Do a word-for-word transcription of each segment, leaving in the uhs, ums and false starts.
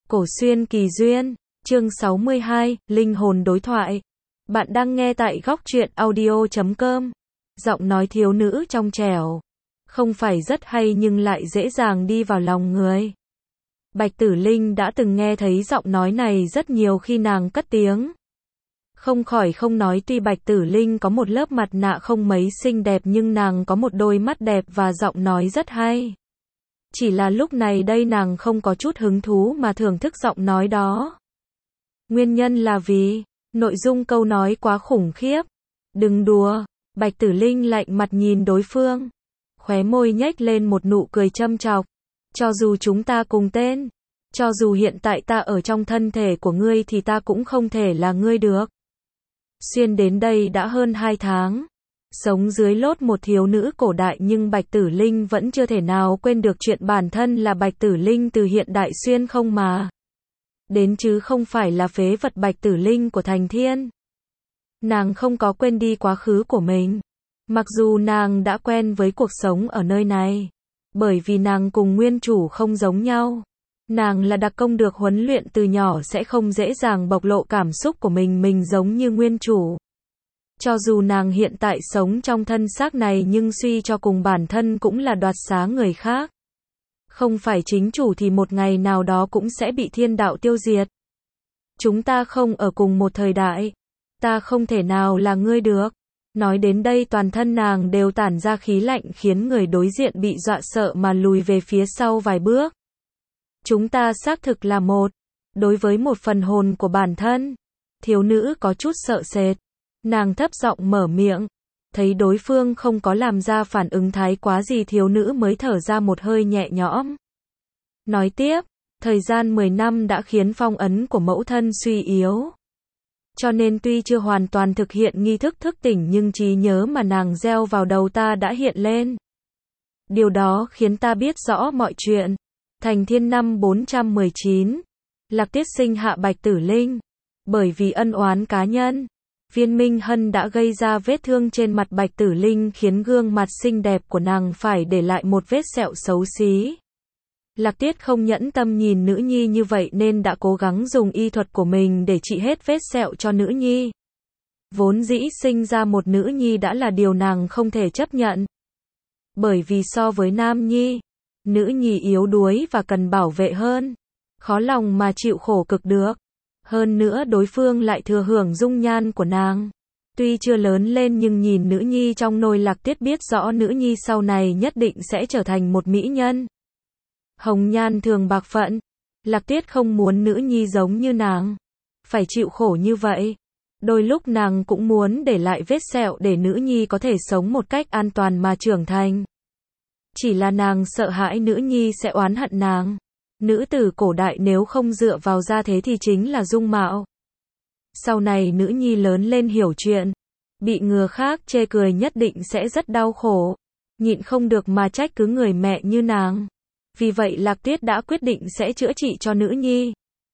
Cổ xuyên kỳ duyên, chương sáu mươi hai, linh hồn đối thoại. Bạn đang nghe tại góc truyện audio chấm com. Giọng nói thiếu nữ trong trẻo, không phải rất hay nhưng lại dễ dàng đi vào lòng người. Bạch Tử Linh đã từng nghe thấy giọng nói này rất nhiều khi nàng cất tiếng. Không khỏi không nói tuy Bạch Tử Linh có một lớp mặt nạ không mấy xinh đẹp nhưng nàng có một đôi mắt đẹp và giọng nói rất hay. Chỉ là lúc này đây nàng không có chút hứng thú mà thưởng thức giọng nói đó. Nguyên nhân là vì, nội dung câu nói quá khủng khiếp. Đừng đùa, Bạch Tử Linh lạnh mặt nhìn đối phương. Khóe môi nhếch lên một nụ cười châm chọc. Cho dù chúng ta cùng tên, cho dù hiện tại ta ở trong thân thể của ngươi thì ta cũng không thể là ngươi được. Xuyên đến đây đã hơn hai tháng. Sống dưới lốt một thiếu nữ cổ đại nhưng Bạch Tử Linh vẫn chưa thể nào quên được chuyện bản thân là Bạch Tử Linh từ hiện đại xuyên không mà. Đến chứ không phải là phế vật Bạch Tử Linh của Thành Thiên. Nàng không có quên đi quá khứ của mình. Mặc dù nàng đã quen với cuộc sống ở nơi này. Bởi vì nàng cùng nguyên chủ không giống nhau. Nàng là đặc công được huấn luyện từ nhỏ sẽ không dễ dàng bộc lộ cảm xúc của mình mình giống như nguyên chủ. Cho dù nàng hiện tại sống trong thân xác này nhưng suy cho cùng bản thân cũng là đoạt xá người khác. Không phải chính chủ thì một ngày nào đó cũng sẽ bị thiên đạo tiêu diệt. Chúng ta không ở cùng một thời đại. Ta không thể nào là ngươi được. Nói đến đây toàn thân nàng đều tản ra khí lạnh khiến người đối diện bị dọa sợ mà lùi về phía sau vài bước. Chúng ta xác thực là một. Đối với một phần hồn của bản thân, thiếu nữ có chút sợ sệt. Nàng thấp giọng mở miệng. Thấy đối phương không có làm ra phản ứng thái quá gì thiếu nữ mới thở ra một hơi nhẹ nhõm. Nói tiếp, thời gian mười năm đã khiến phong ấn của mẫu thân suy yếu. Cho nên tuy chưa hoàn toàn thực hiện nghi thức thức tỉnh nhưng trí nhớ mà nàng gieo vào đầu ta đã hiện lên. Điều đó khiến ta biết rõ mọi chuyện. Thành Thiên năm bốn trăm mười chín, Lạc Tiết sinh hạ Bạch Tử Linh. Bởi vì ân oán cá nhân, Viên Minh Hân đã gây ra vết thương trên mặt Bạch Tử Linh khiến gương mặt xinh đẹp của nàng phải để lại một vết sẹo xấu xí. Lạc Tiết không nhẫn tâm nhìn nữ nhi như vậy nên đã cố gắng dùng y thuật của mình để trị hết vết sẹo cho nữ nhi. Vốn dĩ sinh ra một nữ nhi đã là điều nàng không thể chấp nhận. Bởi vì so với nam nhi, nữ nhi yếu đuối và cần bảo vệ hơn. Khó lòng mà chịu khổ cực được. Hơn nữa đối phương lại thừa hưởng dung nhan của nàng. Tuy chưa lớn lên nhưng nhìn nữ nhi trong nôi Lạc Tiết biết rõ nữ nhi sau này nhất định sẽ trở thành một mỹ nhân. Hồng nhan thường bạc phận. Lạc Tiết không muốn nữ nhi giống như nàng. Phải chịu khổ như vậy. Đôi lúc nàng cũng muốn để lại vết sẹo để nữ nhi có thể sống một cách an toàn mà trưởng thành. Chỉ là nàng sợ hãi nữ nhi sẽ oán hận nàng. Nữ tử cổ đại nếu không dựa vào gia thế thì chính là dung mạo. Sau này nữ nhi lớn lên hiểu chuyện, bị người khác chê cười nhất định sẽ rất đau khổ. Nhịn không được mà trách cứ người mẹ như nàng. Vì vậy Lạc Tiết đã quyết định sẽ chữa trị cho nữ nhi.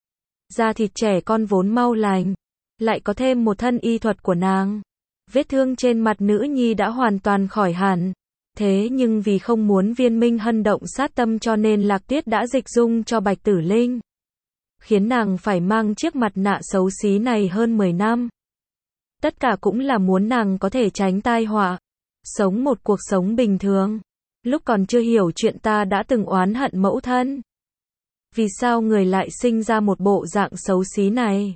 Da thịt trẻ con vốn mau lành, lại có thêm một thân y thuật của nàng. Vết thương trên mặt nữ nhi đã hoàn toàn khỏi hẳn. Thế nhưng vì không muốn Viên Minh Hân động sát tâm cho nên Lạc Tiết đã dịch dung cho Bạch Tử Linh. Khiến nàng phải mang chiếc mặt nạ xấu xí này hơn mười năm. Tất cả cũng là muốn nàng có thể tránh tai họa. Sống một cuộc sống bình thường. Lúc còn chưa hiểu chuyện ta đã từng oán hận mẫu thân. Vì sao người lại sinh ra một bộ dạng xấu xí này?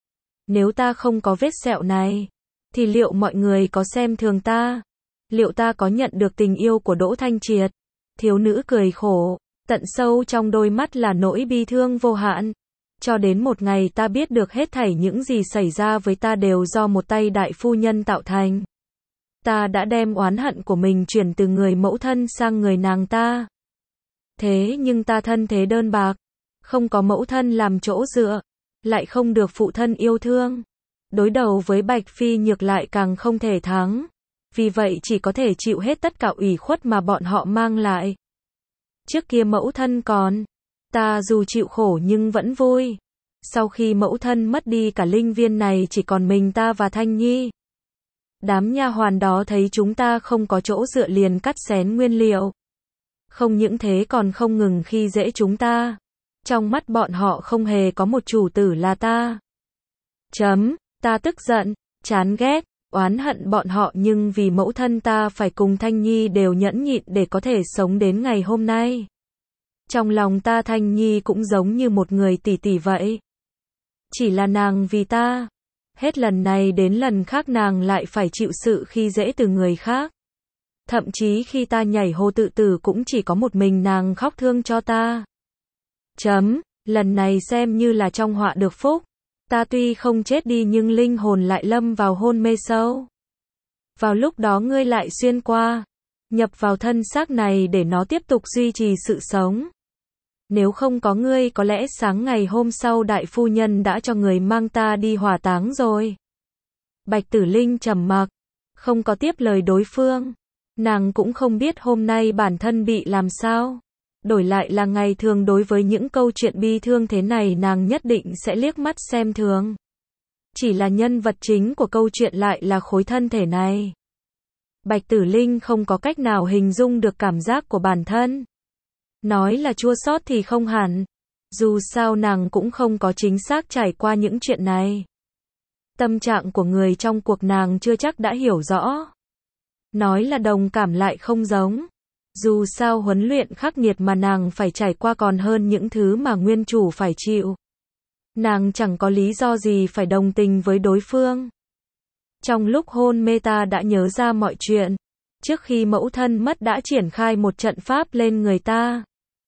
Nếu ta không có vết sẹo này, thì liệu mọi người có xem thường ta? Liệu ta có nhận được tình yêu của Đỗ Thanh Triệt? Thiếu nữ cười khổ, tận sâu trong đôi mắt là nỗi bi thương vô hạn. Cho đến một ngày ta biết được hết thảy những gì xảy ra với ta đều do một tay đại phu nhân tạo thành. Ta đã đem oán hận của mình chuyển từ người mẫu thân sang người nàng ta. Thế nhưng ta thân thế đơn bạc, không có mẫu thân làm chỗ dựa, lại không được phụ thân yêu thương. Đối đầu với Bạch Phi Nhược lại càng không thể thắng. Vì vậy chỉ có thể chịu hết tất cả ủy khuất mà bọn họ mang lại. Trước kia mẫu thân còn, ta dù chịu khổ nhưng vẫn vui. Sau khi mẫu thân mất đi cả linh viên này chỉ còn mình ta và Thanh Nhi. Đám nha hoàn đó thấy chúng ta không có chỗ dựa liền cắt xén nguyên liệu. Không những thế còn không ngừng khi dễ chúng ta. Trong mắt bọn họ không hề có một chủ tử là ta. Chấm, ta tức giận, chán ghét, oán hận bọn họ nhưng vì mẫu thân ta phải cùng Thanh Nhi đều nhẫn nhịn để có thể sống đến ngày hôm nay. Trong lòng ta Thanh Nhi cũng giống như một người tỷ tỷ vậy. Chỉ là nàng vì ta. Hết lần này đến lần khác nàng lại phải chịu sự khi dễ từ người khác. Thậm chí khi ta nhảy hồ tự tử cũng chỉ có một mình nàng khóc thương cho ta. Chấm, lần này xem như là trong họa được phúc. Ta tuy không chết đi nhưng linh hồn lại lâm vào hôn mê sâu. Vào lúc đó ngươi lại xuyên qua, nhập vào thân xác này để nó tiếp tục duy trì sự sống. Nếu không có ngươi có lẽ sáng ngày hôm sau đại phu nhân đã cho người mang ta đi hỏa táng rồi. Bạch Tử Linh trầm mặc, không có tiếp lời đối phương. Nàng cũng không biết hôm nay bản thân bị làm sao. Đổi lại là ngày thường đối với những câu chuyện bi thương thế này nàng nhất định sẽ liếc mắt xem thường. Chỉ là nhân vật chính của câu chuyện lại là khối thân thể này. Bạch Tử Linh không có cách nào hình dung được cảm giác của bản thân. Nói là chua xót thì không hẳn. Dù sao nàng cũng không có chính xác trải qua những chuyện này. Tâm trạng của người trong cuộc nàng chưa chắc đã hiểu rõ. Nói là đồng cảm lại không giống. Dù sao huấn luyện khắc nghiệt mà nàng phải trải qua còn hơn những thứ mà nguyên chủ phải chịu. Nàng chẳng có lý do gì phải đồng tình với đối phương. Trong lúc hôn mê ta đã nhớ ra mọi chuyện. Trước khi mẫu thân mất đã triển khai một trận pháp lên người ta.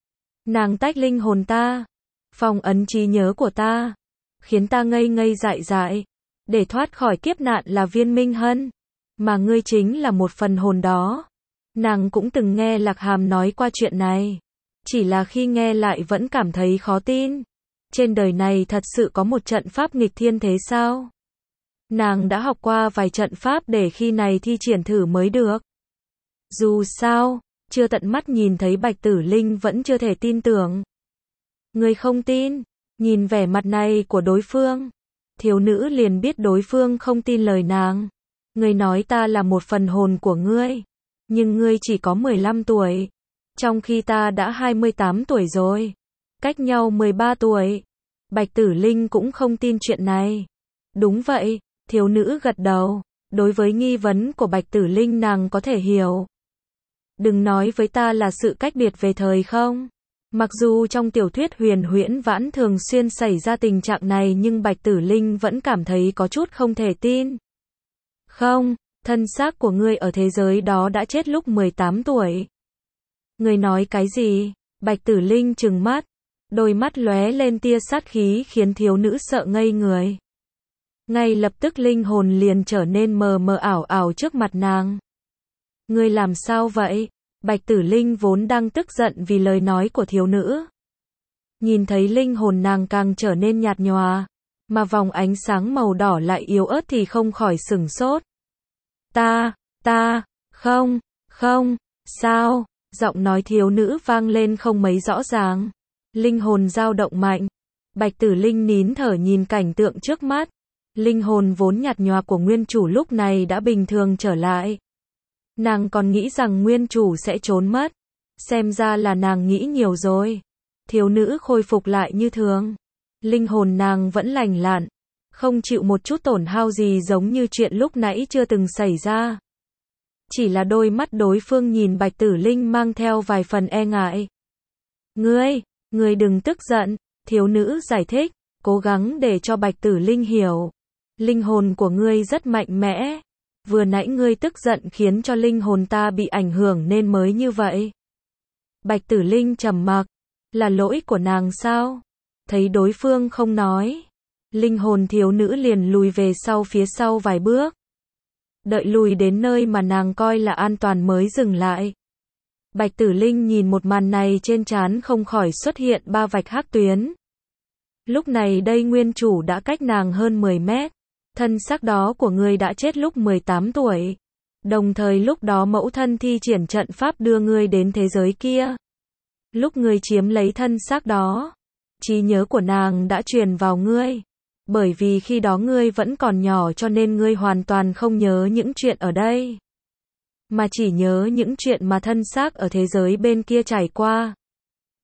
Nàng tách linh hồn ta, phong ấn trí nhớ của ta, khiến ta ngây ngây dại dại. Để thoát khỏi kiếp nạn là Viên Minh Hân, mà ngươi chính là một phần hồn đó. Nàng cũng từng nghe Lạc Hàm nói qua chuyện này. Chỉ là khi nghe lại vẫn cảm thấy khó tin. Trên đời này thật sự có một trận pháp nghịch thiên thế sao? Nàng đã học qua vài trận pháp để khi này thi triển thử mới được. Dù sao, chưa tận mắt nhìn thấy Bạch Tử Linh vẫn chưa thể tin tưởng. Ngươi không tin, nhìn vẻ mặt này của đối phương. Thiếu nữ liền biết đối phương không tin lời nàng. Ngươi nói ta là một phần hồn của ngươi. Nhưng ngươi chỉ có mười lăm tuổi. Trong khi ta đã hai mươi tám tuổi rồi. Cách nhau mười ba tuổi. Bạch Tử Linh cũng không tin chuyện này. Đúng vậy, thiếu nữ gật đầu. Đối với nghi vấn của Bạch Tử Linh nàng có thể hiểu. Đừng nói với ta là sự cách biệt về thời không. Mặc dù trong tiểu thuyết huyền huyễn vãn thường xuyên xảy ra tình trạng này nhưng Bạch Tử Linh vẫn cảm thấy có chút không thể tin. Không, thân xác của ngươi ở thế giới đó đã chết lúc mười tám tuổi. Ngươi nói cái gì? Bạch Tử Linh trừng mắt. Đôi mắt lóe lên tia sát khí khiến thiếu nữ sợ ngây người. Ngay lập tức linh hồn liền trở nên mờ mờ ảo ảo trước mặt nàng. Ngươi làm sao vậy? Bạch Tử Linh vốn đang tức giận vì lời nói của thiếu nữ. Nhìn thấy linh hồn nàng càng trở nên nhạt nhòa, mà vòng ánh sáng màu đỏ lại yếu ớt thì không khỏi sửng sốt. Ta, ta, không, không, sao? Giọng nói thiếu nữ vang lên không mấy rõ ràng. Linh hồn dao động mạnh. Bạch Tử Linh nín thở nhìn cảnh tượng trước mắt. Linh hồn vốn nhạt nhòa của nguyên chủ lúc này đã bình thường trở lại. Nàng còn nghĩ rằng nguyên chủ sẽ trốn mất. Xem ra là nàng nghĩ nhiều rồi. Thiếu nữ khôi phục lại như thường. Linh hồn nàng vẫn lành lặn. Không chịu một chút tổn hao gì giống như chuyện lúc nãy chưa từng xảy ra. Chỉ là đôi mắt đối phương nhìn Bạch Tử Linh mang theo vài phần e ngại. Ngươi, ngươi đừng tức giận. Thiếu nữ giải thích. Cố gắng để cho Bạch Tử Linh hiểu. Linh hồn của ngươi rất mạnh mẽ. Vừa nãy ngươi tức giận khiến cho linh hồn ta bị ảnh hưởng nên mới như vậy. Bạch Tử Linh trầm mặc. Là lỗi của nàng sao? Thấy đối phương không nói. Linh hồn thiếu nữ liền lùi về sau phía sau vài bước. Đợi lùi đến nơi mà nàng coi là an toàn mới dừng lại. Bạch Tử Linh nhìn một màn này trên trán không khỏi xuất hiện ba vạch hắc tuyến. Lúc này đây nguyên chủ đã cách nàng hơn mười mét. Thân xác đó của ngươi đã chết lúc mười tám tuổi. Đồng thời lúc đó mẫu thân thi triển trận pháp đưa ngươi đến thế giới kia. Lúc ngươi chiếm lấy thân xác đó, trí nhớ của nàng đã truyền vào ngươi. Bởi vì khi đó ngươi vẫn còn nhỏ cho nên ngươi hoàn toàn không nhớ những chuyện ở đây. Mà chỉ nhớ những chuyện mà thân xác ở thế giới bên kia trải qua.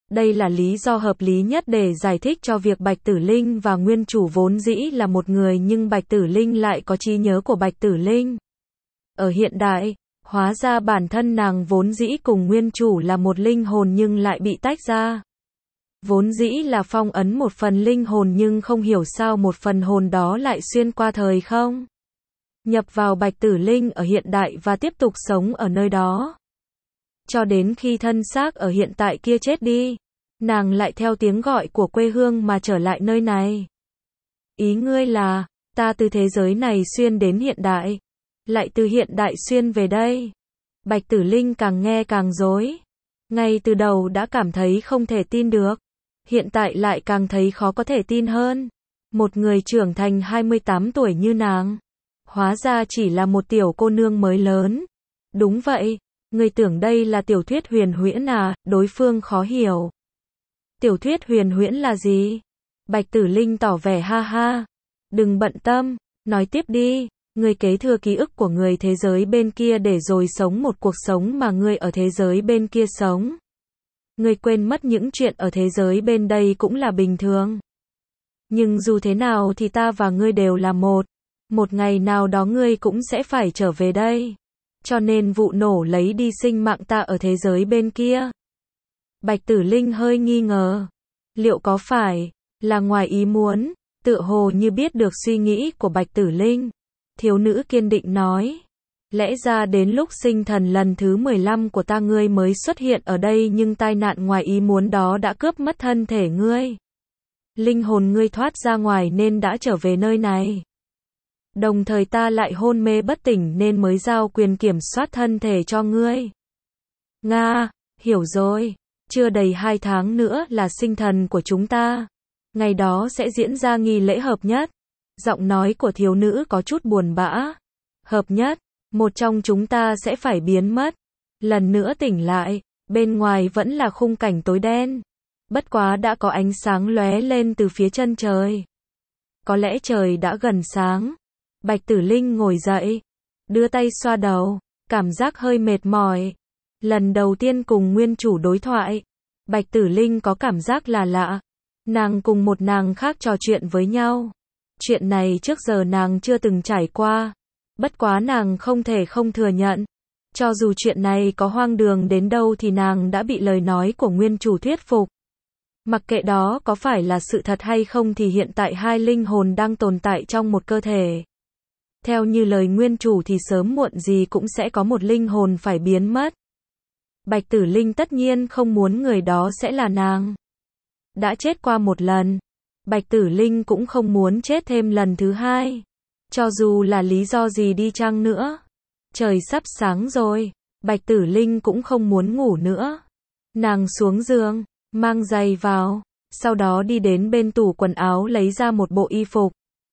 Đây là lý do hợp lý nhất để giải thích cho việc Bạch Tử Linh và nguyên chủ vốn dĩ là một người nhưng Bạch Tử Linh lại có trí nhớ của Bạch Tử Linh. Ở hiện đại, hóa ra bản thân nàng vốn dĩ cùng nguyên chủ là một linh hồn nhưng lại bị tách ra. Vốn dĩ là phong ấn một phần linh hồn nhưng không hiểu sao một phần hồn đó lại xuyên qua thời không. Nhập vào Bạch Tử Linh ở hiện đại và tiếp tục sống ở nơi đó. Cho đến khi thân xác ở hiện tại kia chết đi, nàng lại theo tiếng gọi của quê hương mà trở lại nơi này. Ý ngươi là, ta từ thế giới này xuyên đến hiện đại, lại từ hiện đại xuyên về đây. Bạch Tử Linh càng nghe càng rối. Ngay từ đầu đã cảm thấy không thể tin được, hiện tại lại càng thấy khó có thể tin hơn. Một người trưởng thành hai mươi tám tuổi như nàng, hóa ra chỉ là một tiểu cô nương mới lớn. Đúng vậy, người tưởng đây là tiểu thuyết huyền huyễn à, đối phương khó hiểu. Tiểu thuyết huyền huyễn là gì? Bạch Tử Linh tỏ vẻ ha ha. Đừng bận tâm, nói tiếp đi. Ngươi kế thừa ký ức của người thế giới bên kia để rồi sống một cuộc sống mà ngươi ở thế giới bên kia sống. Ngươi quên mất những chuyện ở thế giới bên đây cũng là bình thường. Nhưng dù thế nào thì ta và ngươi đều là một. Một ngày nào đó ngươi cũng sẽ phải trở về đây. Cho nên vụ nổ lấy đi sinh mạng ta ở thế giới bên kia. Bạch Tử Linh hơi nghi ngờ. Liệu có phải là ngoài ý muốn? Tựa hồ như biết được suy nghĩ của Bạch Tử Linh. Thiếu nữ kiên định nói. Lẽ ra đến lúc sinh thần lần thứ mười lăm của ta ngươi mới xuất hiện ở đây nhưng tai nạn ngoài ý muốn đó đã cướp mất thân thể ngươi. Linh hồn ngươi thoát ra ngoài nên đã trở về nơi này. Đồng thời ta lại hôn mê bất tỉnh nên mới giao quyền kiểm soát thân thể cho ngươi. Nga, hiểu rồi. Chưa đầy hai tháng nữa là sinh thần của chúng ta. Ngày đó sẽ diễn ra nghi lễ hợp nhất. Giọng nói của thiếu nữ có chút buồn bã. Hợp nhất, một trong chúng ta sẽ phải biến mất. Lần nữa tỉnh lại, bên ngoài vẫn là khung cảnh tối đen. Bất quá đã có ánh sáng lóe lên từ phía chân trời. Có lẽ trời đã gần sáng. Bạch Tử Linh ngồi dậy, đưa tay xoa đầu, cảm giác hơi mệt mỏi. Lần đầu tiên cùng nguyên chủ đối thoại, Bạch Tử Linh có cảm giác là lạ. Nàng cùng một nàng khác trò chuyện với nhau. Chuyện này trước giờ nàng chưa từng trải qua. Bất quá nàng không thể không thừa nhận. Cho dù chuyện này có hoang đường đến đâu thì nàng đã bị lời nói của nguyên chủ thuyết phục. Mặc kệ đó có phải là sự thật hay không thì hiện tại hai linh hồn đang tồn tại trong một cơ thể. Theo như lời nguyên chủ thì sớm muộn gì cũng sẽ có một linh hồn phải biến mất. Bạch Tử Linh tất nhiên không muốn người đó sẽ là nàng. Đã chết qua một lần. Bạch Tử Linh cũng không muốn chết thêm lần thứ hai. Cho dù là lý do gì đi chăng nữa. Trời sắp sáng rồi. Bạch Tử Linh cũng không muốn ngủ nữa. Nàng xuống giường, mang giày vào. Sau đó đi đến bên tủ quần áo lấy ra một bộ y phục.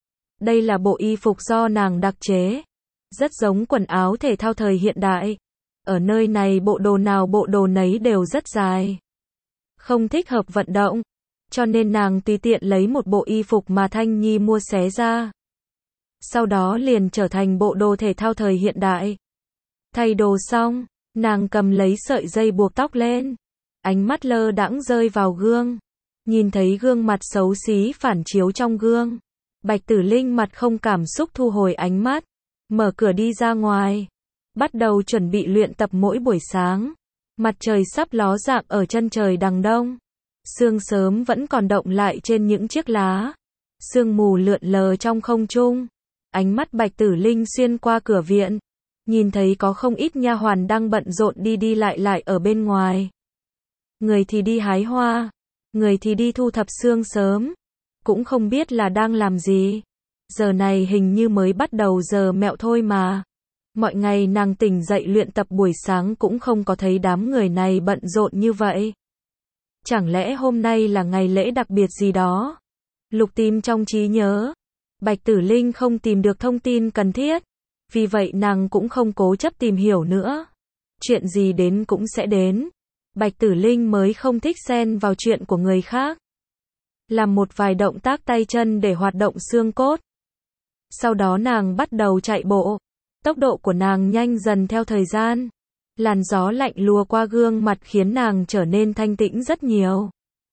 Đây là bộ y phục do nàng đặc chế. Rất giống quần áo thể thao thời hiện đại. Ở nơi này bộ đồ nào bộ đồ nấy đều rất dài. Không thích hợp vận động. Cho nên nàng tùy tiện lấy một bộ y phục mà Thanh Nhi mua xé ra. Sau đó liền trở thành bộ đồ thể thao thời hiện đại. Thay đồ xong, nàng cầm lấy sợi dây buộc tóc lên. Ánh mắt lơ đãng rơi vào gương. Nhìn thấy gương mặt xấu xí phản chiếu trong gương. Bạch Tử Linh mặt không cảm xúc thu hồi ánh mắt. Mở cửa đi ra ngoài. Bắt đầu chuẩn bị luyện tập mỗi buổi sáng. Mặt trời sắp ló dạng ở chân trời đằng đông. Sương sớm vẫn còn động lại trên những chiếc lá. Sương mù lượn lờ trong không trung. Ánh mắt Bạch Tử Linh xuyên qua cửa viện. Nhìn thấy có không ít nha hoàn đang bận rộn đi đi lại lại ở bên ngoài. Người thì đi hái hoa. Người thì đi thu thập sương sớm. Cũng không biết là đang làm gì. Giờ này hình như mới bắt đầu giờ mẹo thôi mà. Mọi ngày nàng tỉnh dậy luyện tập buổi sáng cũng không có thấy đám người này bận rộn như vậy. Chẳng lẽ hôm nay là ngày lễ đặc biệt gì đó? Lục tìm trong trí nhớ. Bạch Tử Linh không tìm được thông tin cần thiết. Vì vậy nàng cũng không cố chấp tìm hiểu nữa. Chuyện gì đến cũng sẽ đến. Bạch Tử Linh mới không thích xen vào chuyện của người khác. Làm một vài động tác tay chân để hoạt động xương cốt. Sau đó nàng bắt đầu chạy bộ. Tốc độ của nàng nhanh dần theo thời gian. Làn gió lạnh lùa qua gương mặt khiến nàng trở nên thanh tĩnh rất nhiều.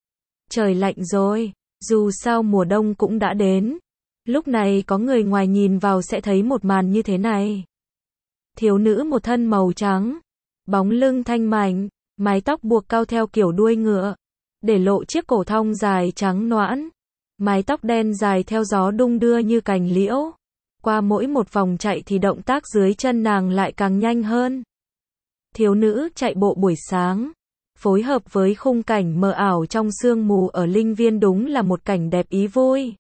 Trời lạnh rồi, dù sao mùa đông cũng đã đến. Lúc này có người ngoài nhìn vào sẽ thấy một màn như thế này. Thiếu nữ một thân màu trắng, bóng lưng thanh mảnh, mái tóc buộc cao theo kiểu đuôi ngựa, để lộ chiếc cổ thon dài trắng nõn. Mái tóc đen dài theo gió đung đưa như cành liễu. Qua mỗi một vòng chạy thì động tác dưới chân nàng lại càng nhanh hơn. Thiếu nữ chạy bộ buổi sáng, phối hợp với khung cảnh mờ ảo trong sương mù ở Linh Viên đúng là một cảnh đẹp ý vui.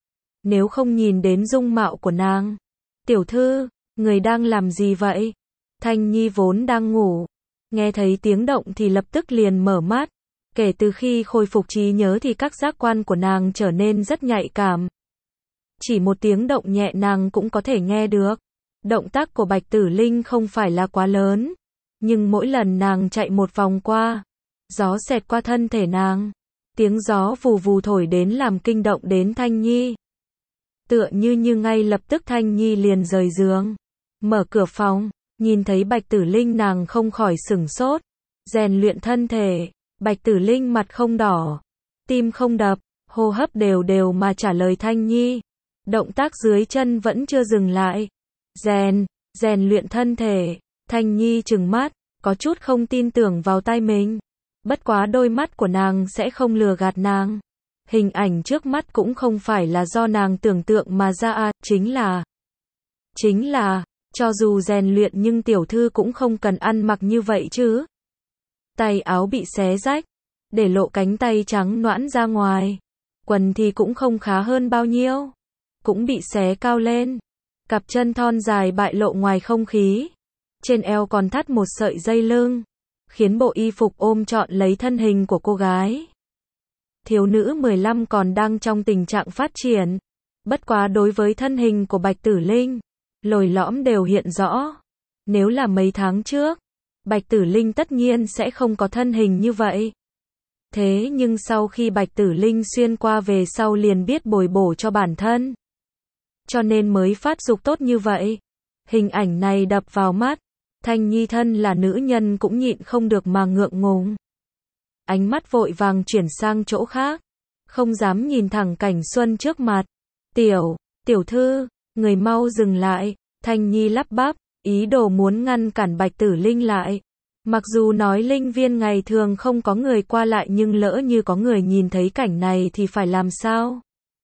Nếu không nhìn đến dung mạo của nàng. Tiểu thư, người đang làm gì vậy? Thanh Nhi vốn đang ngủ, nghe thấy tiếng động thì lập tức liền mở mắt. Kể từ khi khôi phục trí nhớ thì các giác quan của nàng trở nên rất nhạy cảm. Chỉ một tiếng động nhẹ nàng cũng có thể nghe được. Động tác của Bạch Tử Linh không phải là quá lớn, nhưng mỗi lần nàng chạy một vòng qua, gió xẹt qua thân thể nàng. Tiếng gió vù vù thổi đến làm kinh động đến Thanh Nhi. Tựa như như ngay lập tức Thanh Nhi liền rời giường, mở cửa phòng, nhìn thấy Bạch Tử Linh nàng không khỏi sửng sốt. Rèn luyện thân thể, Bạch Tử Linh mặt không đỏ, tim không đập, hô hấp đều đều mà trả lời Thanh Nhi. Động tác dưới chân vẫn chưa dừng lại. Rèn, rèn luyện thân thể. Thanh Nhi trừng mắt, có chút không tin tưởng vào tai mình. Bất quá đôi mắt của nàng sẽ không lừa gạt nàng. Hình ảnh trước mắt cũng không phải là do nàng tưởng tượng mà ra à, chính là, chính là, cho dù rèn luyện nhưng tiểu thư cũng không cần ăn mặc như vậy chứ. Tay áo bị xé rách, để lộ cánh tay trắng nõn ra ngoài. Quần thì cũng không khá hơn bao nhiêu, cũng bị xé cao lên. Cặp chân thon dài bại lộ ngoài không khí. Trên eo còn thắt một sợi dây lưng, khiến bộ y phục ôm trọn lấy thân hình của cô gái. Thiếu nữ mười lăm còn đang trong tình trạng phát triển. Bất quá đối với thân hình của Bạch Tử Linh, lồi lõm đều hiện rõ. Nếu là mấy tháng trước, Bạch Tử Linh tất nhiên sẽ không có thân hình như vậy. Thế nhưng sau khi Bạch Tử Linh xuyên qua về sau liền biết bồi bổ cho bản thân, cho nên mới phát dục tốt như vậy. Hình ảnh này đập vào mắt, Thanh Nhi thân là nữ nhân cũng nhịn không được mà ngượng ngùng. Ánh mắt vội vàng chuyển sang chỗ khác, không dám nhìn thẳng cảnh xuân trước mặt. Tiểu, tiểu thư, người mau dừng lại. Thanh Nhi lắp bắp, ý đồ muốn ngăn cản Bạch Tử Linh lại. Mặc dù nói Linh Viên ngày thường không có người qua lại nhưng lỡ như có người nhìn thấy cảnh này thì phải làm sao?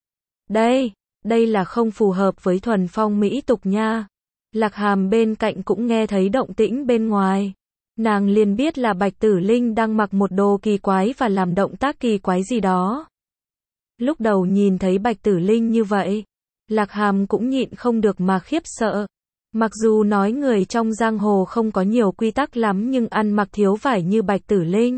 Đây, đây là không phù hợp với thuần phong mỹ tục nha. Lạc Hàm bên cạnh cũng nghe thấy động tĩnh bên ngoài. Nàng liền biết là Bạch Tử Linh đang mặc một đồ kỳ quái và làm động tác kỳ quái gì đó. Lúc đầu nhìn thấy Bạch Tử Linh như vậy, Lạc Hàm cũng nhịn không được mà khiếp sợ. Mặc dù nói người trong giang hồ không có nhiều quy tắc lắm nhưng ăn mặc thiếu vải như Bạch Tử Linh,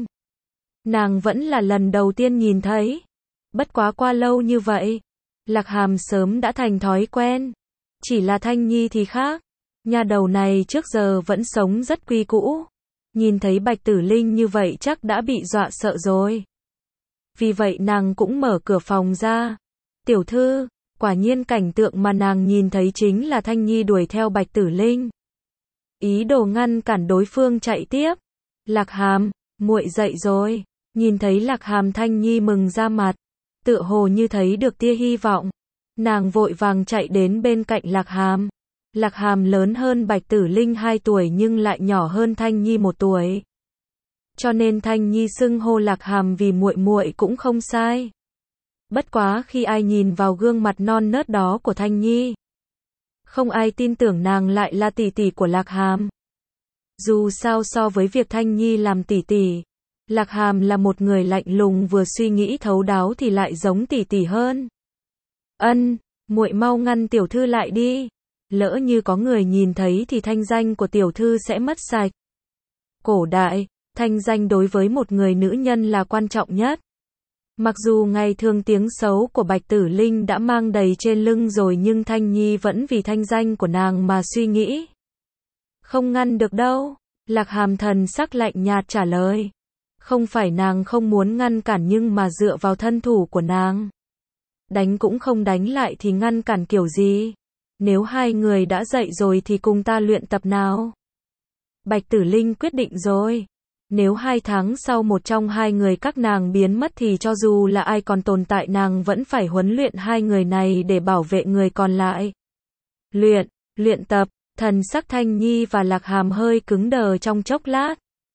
nàng vẫn là lần đầu tiên nhìn thấy. Bất quá qua lâu như vậy, Lạc Hàm sớm đã thành thói quen. Chỉ là Thanh Nhi thì khác. Nha đầu này trước giờ vẫn sống rất quy cũ. Nhìn thấy Bạch Tử Linh như vậy chắc đã bị dọa sợ rồi. Vì vậy nàng cũng mở cửa phòng ra. Tiểu thư, quả nhiên cảnh tượng mà nàng nhìn thấy chính là Thanh Nhi đuổi theo Bạch Tử Linh, ý đồ ngăn cản đối phương chạy tiếp. Lạc Hàm, muội dậy rồi. Nhìn thấy Lạc Hàm, Thanh Nhi mừng ra mặt, tựa hồ như thấy được tia hy vọng. Nàng vội vàng chạy đến bên cạnh Lạc Hàm. Lạc Hàm lớn hơn Bạch Tử Linh hai tuổi nhưng lại nhỏ hơn Thanh Nhi một tuổi. Cho nên Thanh Nhi xưng hô Lạc Hàm vì muội muội cũng không sai. Bất quá khi ai nhìn vào gương mặt non nớt đó của Thanh Nhi, không ai tin tưởng nàng lại là tỷ tỷ của Lạc Hàm. Dù sao so với việc Thanh Nhi làm tỷ tỷ, Lạc Hàm là một người lạnh lùng vừa suy nghĩ thấu đáo thì lại giống tỷ tỷ hơn. Ân, muội mau ngăn tiểu thư lại đi. Lỡ như có người nhìn thấy thì thanh danh của tiểu thư sẽ mất sạch. Cổ đại, thanh danh đối với một người nữ nhân là quan trọng nhất. Mặc dù ngày thường tiếng xấu của Bạch Tử Linh đã mang đầy trên lưng rồi nhưng Thanh Nhi vẫn vì thanh danh của nàng mà suy nghĩ. Không ngăn được đâu. Lạc Hàm thần sắc lạnh nhạt trả lời. Không phải nàng không muốn ngăn cản nhưng mà dựa vào thân thủ của nàng, đánh cũng không đánh lại thì ngăn cản kiểu gì. Nếu hai người đã dậy rồi thì cùng ta luyện tập nào. Bạch Tử Linh quyết định rồi. Nếu hai tháng sau một trong hai người các nàng biến mất thì cho dù là ai còn tồn tại nàng vẫn phải huấn luyện hai người này để bảo vệ người còn lại. Luyện, luyện tập, thần sắc Thanh Nhi và Lạc Hàm hơi cứng đờ trong chốc lát.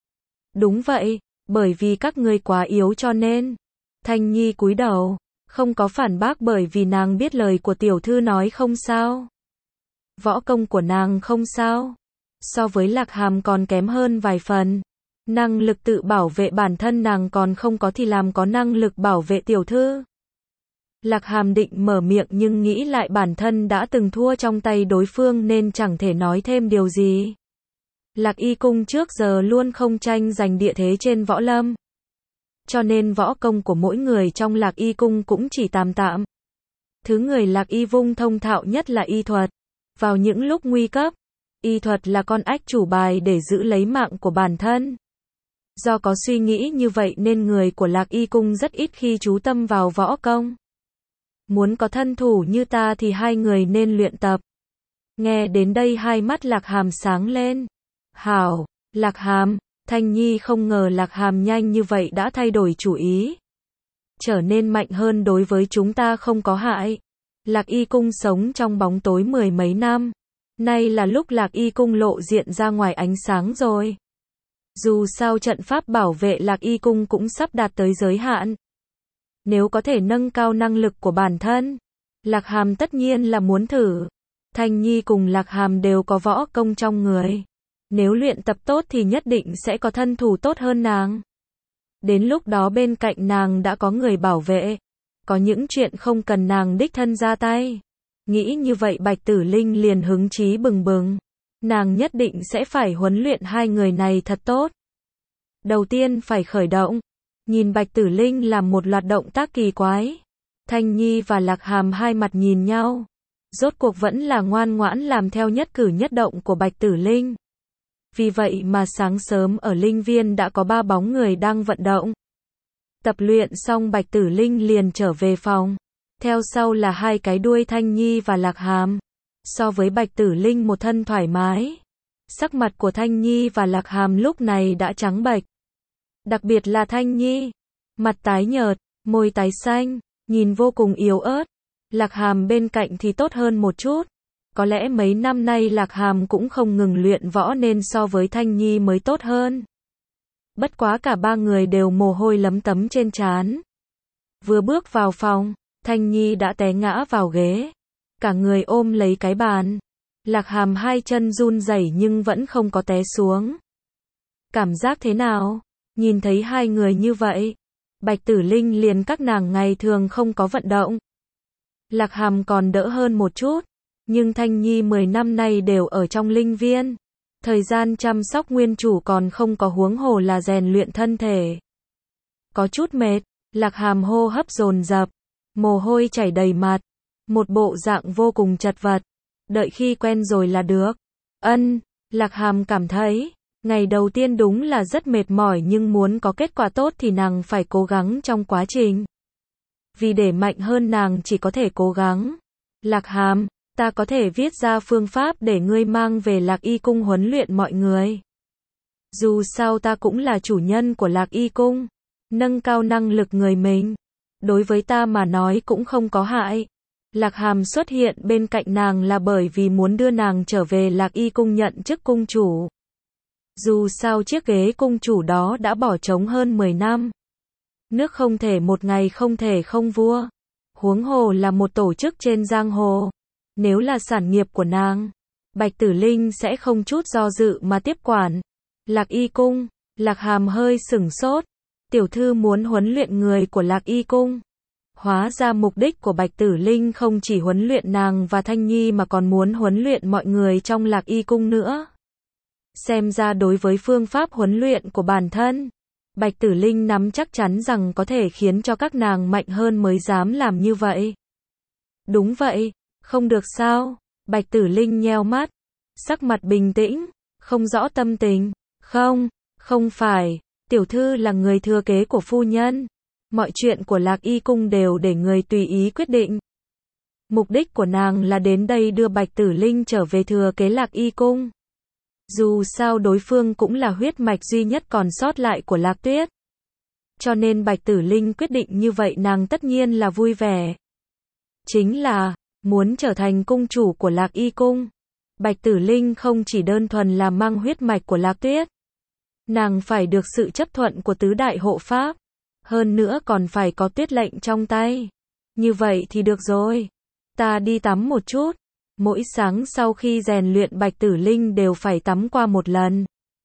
Đúng vậy, bởi vì các ngươi quá yếu cho nên. Thanh Nhi cúi đầu, không có phản bác bởi vì nàng biết lời của tiểu thư nói không sao. Võ công của nàng không sao. So với Lạc Hàm còn kém hơn vài phần. Năng lực tự bảo vệ bản thân nàng còn không có thì làm có năng lực bảo vệ tiểu thư. Lạc Hàm định mở miệng nhưng nghĩ lại bản thân đã từng thua trong tay đối phương nên chẳng thể nói thêm điều gì. Lạc Y Cung trước giờ luôn không tranh giành địa thế trên võ lâm. Cho nên võ công của mỗi người trong Lạc Y Cung cũng chỉ tạm tạm. Thứ người Lạc Y Vung thông thạo nhất là y thuật. Vào những lúc nguy cấp, y thuật là con ách chủ bài để giữ lấy mạng của bản thân. Do có suy nghĩ như vậy nên người của Lạc Y Cung rất ít khi chú tâm vào võ công. Muốn có thân thủ như ta thì hai người nên luyện tập. Nghe đến đây hai mắt Lạc Hàm sáng lên. Hảo, Lạc Hàm, Thanh Nhi không ngờ Lạc Hàm nhanh như vậy đã thay đổi chủ ý. Trở nên mạnh hơn đối với chúng ta không có hại. Lạc Y Cung sống trong bóng tối mười mấy năm. Nay là lúc Lạc Y Cung lộ diện ra ngoài ánh sáng rồi. Dù sao trận pháp bảo vệ Lạc Y Cung cũng sắp đạt tới giới hạn. Nếu có thể nâng cao năng lực của bản thân, Lạc Hàm tất nhiên là muốn thử. Thanh Nhi cùng Lạc Hàm đều có võ công trong người. Nếu luyện tập tốt thì nhất định sẽ có thân thủ tốt hơn nàng. Đến lúc đó bên cạnh nàng đã có người bảo vệ. Có những chuyện không cần nàng đích thân ra tay. Nghĩ như vậy Bạch Tử Linh liền hứng chí bừng bừng. Nàng nhất định sẽ phải huấn luyện hai người này thật tốt. Đầu tiên phải khởi động. Nhìn Bạch Tử Linh làm một loạt động tác kỳ quái. Thanh Nhi và Lạc Hàm hai mặt nhìn nhau. Rốt cuộc vẫn là ngoan ngoãn làm theo nhất cử nhất động của Bạch Tử Linh. Vì vậy mà sáng sớm ở Linh Viên đã có ba bóng người đang vận động. Tập luyện xong Bạch Tử Linh liền trở về phòng. Theo sau là hai cái đuôi Thanh Nhi và Lạc Hàm. So với Bạch Tử Linh một thân thoải mái. Sắc mặt của Thanh Nhi và Lạc Hàm lúc này đã trắng bệch. Đặc biệt là Thanh Nhi. Mặt tái nhợt, môi tái xanh, nhìn vô cùng yếu ớt. Lạc Hàm bên cạnh thì tốt hơn một chút. Có lẽ mấy năm nay Lạc Hàm cũng không ngừng luyện võ nên so với Thanh Nhi mới tốt hơn. Bất quá cả ba người đều mồ hôi lấm tấm trên trán. Vừa bước vào phòng, Thanh Nhi đã té ngã vào ghế. Cả người ôm lấy cái bàn. Lạc Hàm hai chân run rẩy nhưng vẫn không có té xuống. Cảm giác thế nào? Nhìn thấy hai người như vậy, Bạch Tử Linh liền các nàng ngày thường không có vận động. Lạc Hàm còn đỡ hơn một chút, nhưng Thanh Nhi mười năm nay đều ở trong linh viên. Thời gian chăm sóc nguyên chủ còn không có huống hồ là rèn luyện thân thể. Có chút mệt, Lạc Hàm hô hấp dồn dập, mồ hôi chảy đầy mặt, một bộ dạng vô cùng chật vật. Đợi khi quen rồi là được. Ân, Lạc Hàm cảm thấy, ngày đầu tiên đúng là rất mệt mỏi nhưng muốn có kết quả tốt thì nàng phải cố gắng trong quá trình. Vì để mạnh hơn nàng chỉ có thể cố gắng. Lạc Hàm, ta có thể viết ra phương pháp để ngươi mang về Lạc Y Cung huấn luyện mọi người. Dù sao ta cũng là chủ nhân của Lạc Y Cung. Nâng cao năng lực người mình. Đối với ta mà nói cũng không có hại. Lạc Hàm xuất hiện bên cạnh nàng là bởi vì muốn đưa nàng trở về Lạc Y Cung nhận chức cung chủ. Dù sao chiếc ghế cung chủ đó đã bỏ trống hơn mười năm. Nước không thể một ngày không thể không vua. Huống hồ là một tổ chức trên giang hồ. Nếu là sản nghiệp của nàng, Bạch Tử Linh sẽ không chút do dự mà tiếp quản. Lạc Y Cung, Lạc Hàm hơi sửng sốt. Tiểu thư muốn huấn luyện người của Lạc Y Cung. Hóa ra mục đích của Bạch Tử Linh không chỉ huấn luyện nàng và Thanh Nhi mà còn muốn huấn luyện mọi người trong Lạc Y Cung nữa. Xem ra đối với phương pháp huấn luyện của bản thân, Bạch Tử Linh nắm chắc chắn rằng có thể khiến cho các nàng mạnh hơn mới dám làm như vậy. Đúng vậy, không được sao? Bạch Tử Linh nheo mắt, sắc mặt bình tĩnh, không rõ tâm tình. Không, không phải, tiểu thư là người thừa kế của phu nhân. Mọi chuyện của Lạc Y Cung đều để người tùy ý quyết định. Mục đích của nàng là đến đây đưa Bạch Tử Linh trở về thừa kế Lạc Y Cung. Dù sao đối phương cũng là huyết mạch duy nhất còn sót lại của Lạc Tuyết. Cho nên Bạch Tử Linh quyết định như vậy nàng tất nhiên là vui vẻ. Chính là, muốn trở thành cung chủ của Lạc Y Cung. Bạch Tử Linh không chỉ đơn thuần là mang huyết mạch của Lạc Tuyết. Nàng phải được sự chấp thuận của tứ đại hộ pháp. Hơn nữa còn phải có tuyết lệnh trong tay. Như vậy thì được rồi. Ta đi tắm một chút. Mỗi sáng sau khi rèn luyện Bạch Tử Linh đều phải tắm qua một lần.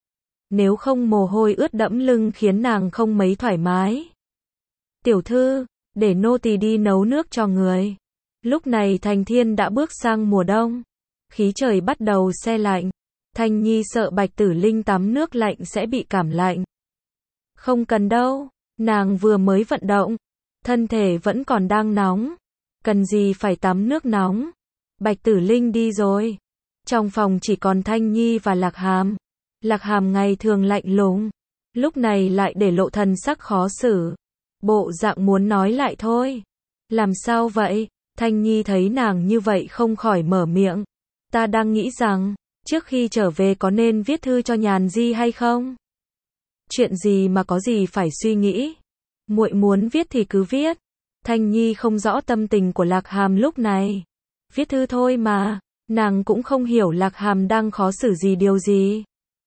Nếu không mồ hôi ướt đẫm lưng khiến nàng không mấy thoải mái. Tiểu thư, để nô tỳ đi nấu nước cho người. Lúc này Thành Thiên đã bước sang mùa đông. Khí trời bắt đầu se lạnh. Thanh Nhi sợ Bạch Tử Linh tắm nước lạnh sẽ bị cảm lạnh. Không cần đâu, nàng vừa mới vận động. Thân thể vẫn còn đang nóng. Cần gì phải tắm nước nóng. Bạch Tử Linh đi rồi. Trong phòng chỉ còn Thanh Nhi và Lạc Hàm. Lạc Hàm ngày thường lạnh lùng. Lúc này lại để lộ thần sắc khó xử. Bộ dạng muốn nói lại thôi. Làm sao vậy? Thanh Nhi thấy nàng như vậy không khỏi mở miệng. Ta đang nghĩ rằng, trước khi trở về có nên viết thư cho Nhàn Di hay không? Chuyện gì mà có gì phải suy nghĩ? Muội muốn viết thì cứ viết. Thanh Nhi không rõ tâm tình của Lạc Hàm lúc này. Viết thư thôi mà, nàng cũng không hiểu Lạc Hàm đang khó xử gì điều gì.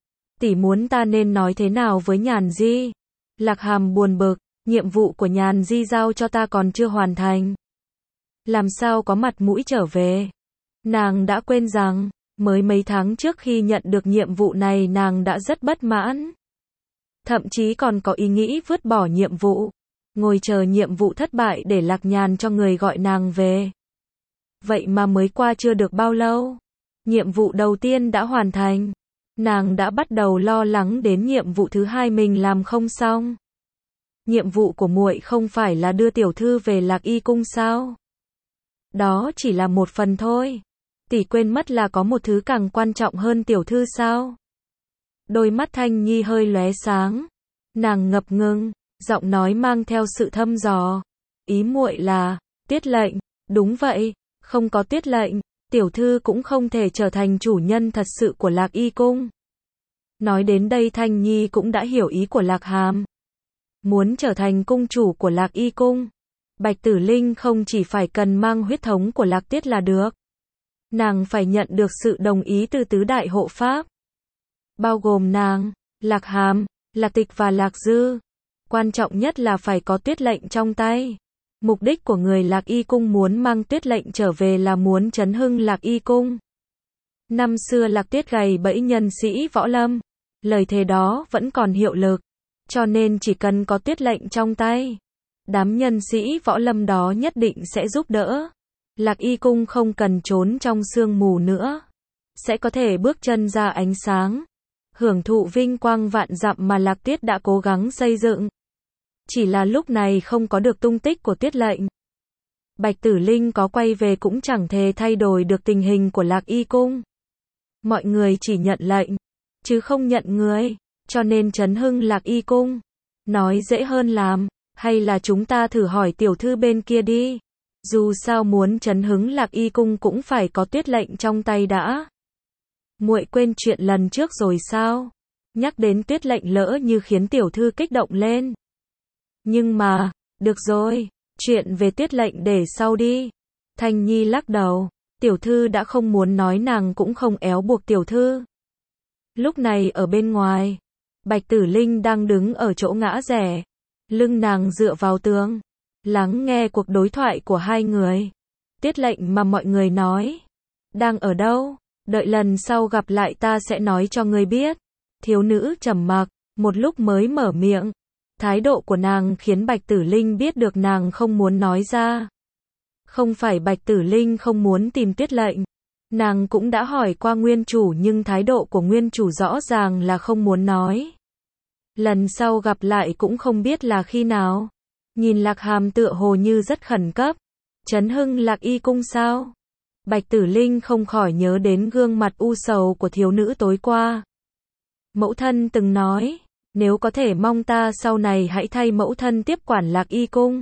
Tỷ muốn ta nên nói thế nào với Nhàn Di? Lạc Hàm buồn bực, nhiệm vụ của Nhàn Di giao cho ta còn chưa hoàn thành. Làm sao có mặt mũi trở về? Nàng đã quên rằng, mới mấy tháng trước khi nhận được nhiệm vụ này nàng đã rất bất mãn. Thậm chí còn có ý nghĩ vứt bỏ nhiệm vụ. Ngồi chờ nhiệm vụ thất bại để Lạc Nhàn cho người gọi nàng về. Vậy mà mới qua chưa được bao lâu. Nhiệm vụ đầu tiên đã hoàn thành. Nàng đã bắt đầu lo lắng đến nhiệm vụ thứ hai mình làm không xong. Nhiệm vụ của muội không phải là đưa tiểu thư về Lạc Y Cung sao? Đó chỉ là một phần thôi. Tỷ quên mất là có một thứ càng quan trọng hơn tiểu thư sao? Đôi mắt Thanh Nhi hơi lóe sáng. Nàng ngập ngừng, giọng nói mang theo sự thăm dò. Ý muội là, tiết lệnh, đúng vậy, không có tiết lệnh, tiểu thư cũng không thể trở thành chủ nhân thật sự của Lạc Y Cung. Nói đến đây Thanh Nhi cũng đã hiểu ý của Lạc Hàm. Muốn trở thành cung chủ của Lạc Y Cung, Bạch Tử Linh không chỉ phải cần mang huyết thống của Lạc Tiết là được. Nàng phải nhận được sự đồng ý từ tứ đại hộ pháp. Bao gồm nàng, Lạc Hàm, Lạc Tịch và Lạc Dư. Quan trọng nhất là phải có tuyết lệnh trong tay. Mục đích của người Lạc Y Cung muốn mang tuyết lệnh trở về là muốn chấn hưng Lạc Y Cung. Năm xưa Lạc Tiết gầy bẫy nhân sĩ võ lâm. Lời thề đó vẫn còn hiệu lực. Cho nên chỉ cần có tuyết lệnh trong tay, đám nhân sĩ võ lâm đó nhất định sẽ giúp đỡ. Lạc Y Cung không cần trốn trong sương mù nữa. Sẽ có thể bước chân ra ánh sáng. Hưởng thụ vinh quang vạn dặm mà Lạc Tiết đã cố gắng xây dựng. Chỉ là lúc này không có được tung tích của tuyết lệnh. Bạch Tử Linh có quay về cũng chẳng thể thay đổi được tình hình của Lạc Y Cung. Mọi người chỉ nhận lệnh, chứ không nhận người. Cho nên chấn hưng Lạc Y Cung. Nói dễ hơn làm. Hay là chúng ta thử hỏi tiểu thư bên kia đi. Dù sao muốn chấn hứng Lạc Y Cung cũng phải có tuyết lệnh trong tay đã. Muội quên chuyện lần trước rồi sao? Nhắc đến tuyết lệnh lỡ như khiến tiểu thư kích động lên. Nhưng mà, được rồi, chuyện về tuyết lệnh để sau đi. Thanh Nhi lắc đầu, tiểu thư đã không muốn nói nàng cũng không éo buộc tiểu thư. Lúc này ở bên ngoài, Bạch Tử Linh đang đứng ở chỗ ngã rẽ. Lưng nàng dựa vào tường, lắng nghe cuộc đối thoại của hai người. Tiết lệnh mà mọi người nói. Đang ở đâu? Đợi lần sau gặp lại ta sẽ nói cho ngươi biết. Thiếu nữ trầm mặc, một lúc mới mở miệng. Thái độ của nàng khiến Bạch Tử Linh biết được nàng không muốn nói ra. Không phải Bạch Tử Linh không muốn tìm tiết lệnh. Nàng cũng đã hỏi qua nguyên chủ nhưng thái độ của nguyên chủ rõ ràng là không muốn nói. Lần sau gặp lại cũng không biết là khi nào. Nhìn Lạc Hàm tựa hồ như rất khẩn cấp. Chấn hưng Lạc Y Cung sao? Bạch Tử Linh không khỏi nhớ đến gương mặt u sầu của thiếu nữ tối qua. Mẫu thân từng nói, nếu có thể mong ta sau này hãy thay mẫu thân tiếp quản Lạc Y Cung.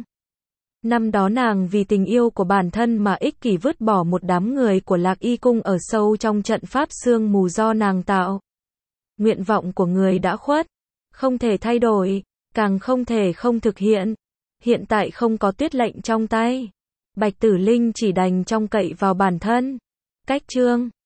Năm đó nàng vì tình yêu của bản thân mà ích kỷ vứt bỏ một đám người của Lạc Y Cung ở sâu trong trận pháp sương mù do nàng tạo. Nguyện vọng của người đã khuất, không thể thay đổi, càng không thể không thực hiện. Hiện tại không có tuyết lệnh trong tay. Bạch Tử Linh chỉ đành trông cậy vào bản thân. Cách chương